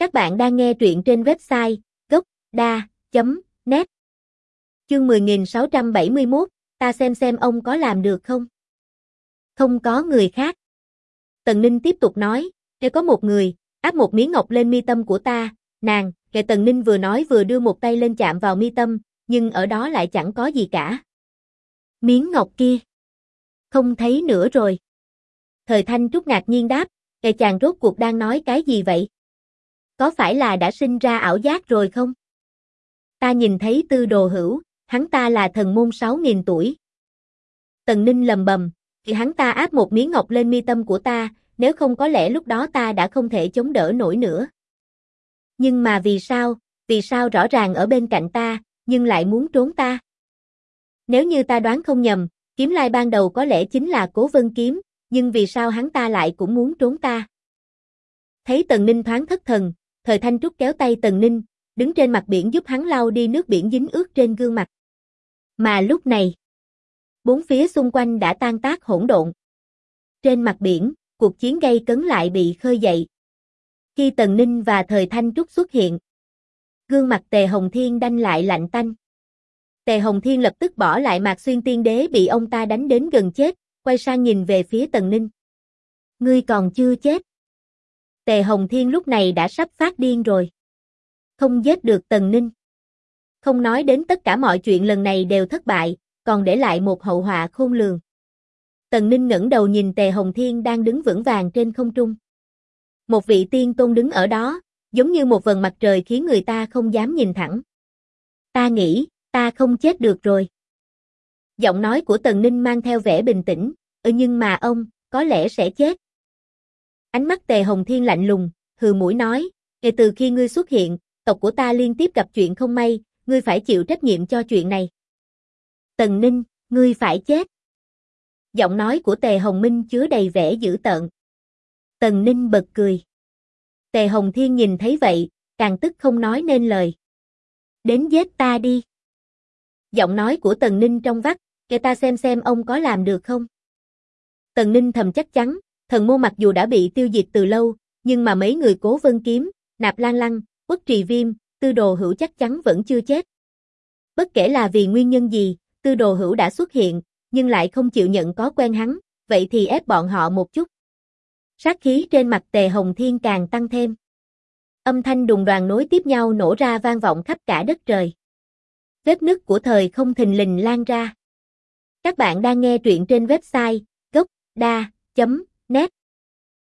Các bạn đang nghe truyện trên website gocda.net. Chương 10671, ta xem ông có làm được không? Không có người khác. Tần Ninh tiếp tục nói, nếu có một người, áp một miếng ngọc lên mi tâm của ta, nàng, kệ Tần Ninh vừa nói vừa đưa một tay lên chạm vào mi tâm, nhưng ở đó lại chẳng có gì cả. Miếng ngọc kia. Không thấy nữa rồi. Thời Thanh Trúc ngạc nhiên đáp, kệ chàng rốt cuộc đang nói cái gì vậy? Có phải là đã sinh ra ảo giác rồi không? Ta nhìn thấy Tư Đồ Hữu, hắn ta là thần môn 6.000 tuổi. Tần Ninh lầm bầm, thì hắn ta áp một miếng ngọc lên mi tâm của ta, nếu không có lẽ lúc đó ta đã không thể chống đỡ nổi nữa. Nhưng mà vì sao rõ ràng ở bên cạnh ta, nhưng lại muốn trốn ta? Nếu như ta đoán không nhầm, kiếm lai ban đầu có lẽ chính là Cố Vân Kiếm, nhưng vì sao hắn ta lại cũng muốn trốn ta? Thấy Tần Ninh thoáng thất thần, Thời Thanh Trúc kéo tay Tần Ninh, đứng trên mặt biển giúp hắn lau đi nước biển dính ướt trên gương mặt. Mà lúc này, bốn phía xung quanh đã tan tác hỗn độn. Trên mặt biển, cuộc chiến gay cấn lại bị khơi dậy. Khi Tần Ninh và Thời Thanh Trúc xuất hiện, gương mặt Tề Hồng Thiên đanh lại lạnh tanh. Tề Hồng Thiên lập tức bỏ lại Mạc Xuyên Tiên Đế bị ông ta đánh đến gần chết, quay sang nhìn về phía Tần Ninh. Ngươi còn chưa chết. Tề Hồng Thiên lúc này đã sắp phát điên rồi. Không giết được Tần Ninh. Không nói đến tất cả mọi chuyện lần này đều thất bại, còn để lại một hậu họa khôn lường. Tần Ninh ngẩng đầu nhìn Tề Hồng Thiên đang đứng vững vàng trên không trung. Một vị tiên tôn đứng ở đó, giống như một vầng mặt trời khiến người ta không dám nhìn thẳng. Ta nghĩ, ta không chết được rồi. Giọng nói của Tần Ninh mang theo vẻ bình tĩnh, nhưng mà ông, có lẽ sẽ chết. Ánh mắt Tề Hồng Thiên lạnh lùng, hừ mũi nói, kể từ khi ngươi xuất hiện, tộc của ta liên tiếp gặp chuyện không may, ngươi phải chịu trách nhiệm cho chuyện này. Tần Ninh, ngươi phải chết. Giọng nói của Tề Hồng Minh chứa đầy vẻ dữ tợn. Tần Ninh bật cười. Tề Hồng Thiên nhìn thấy vậy, càng tức không nói nên lời. Đến giết ta đi. Giọng nói của Tần Ninh trong vắt, kể ta xem ông có làm được không? Tần Ninh thầm chắc chắn, thần môn mặc dù đã bị tiêu diệt từ lâu, nhưng mà mấy người Cố Vân Kiếm, Nạp Lan Lăng, Uất Trì Viêm, Tư Đồ Hữu chắc chắn vẫn chưa chết. Bất kể là vì nguyên nhân gì, Tư Đồ Hữu đã xuất hiện, nhưng lại không chịu nhận có quen hắn, vậy thì ép bọn họ một chút. Sát khí trên mặt Tề Hồng Thiên càng tăng thêm. Âm thanh đùng đoàng nối tiếp nhau nổ ra vang vọng khắp cả đất trời. Vết nứt của thời không thình lình lan ra. Các bạn đang nghe truyện trên website gocda.net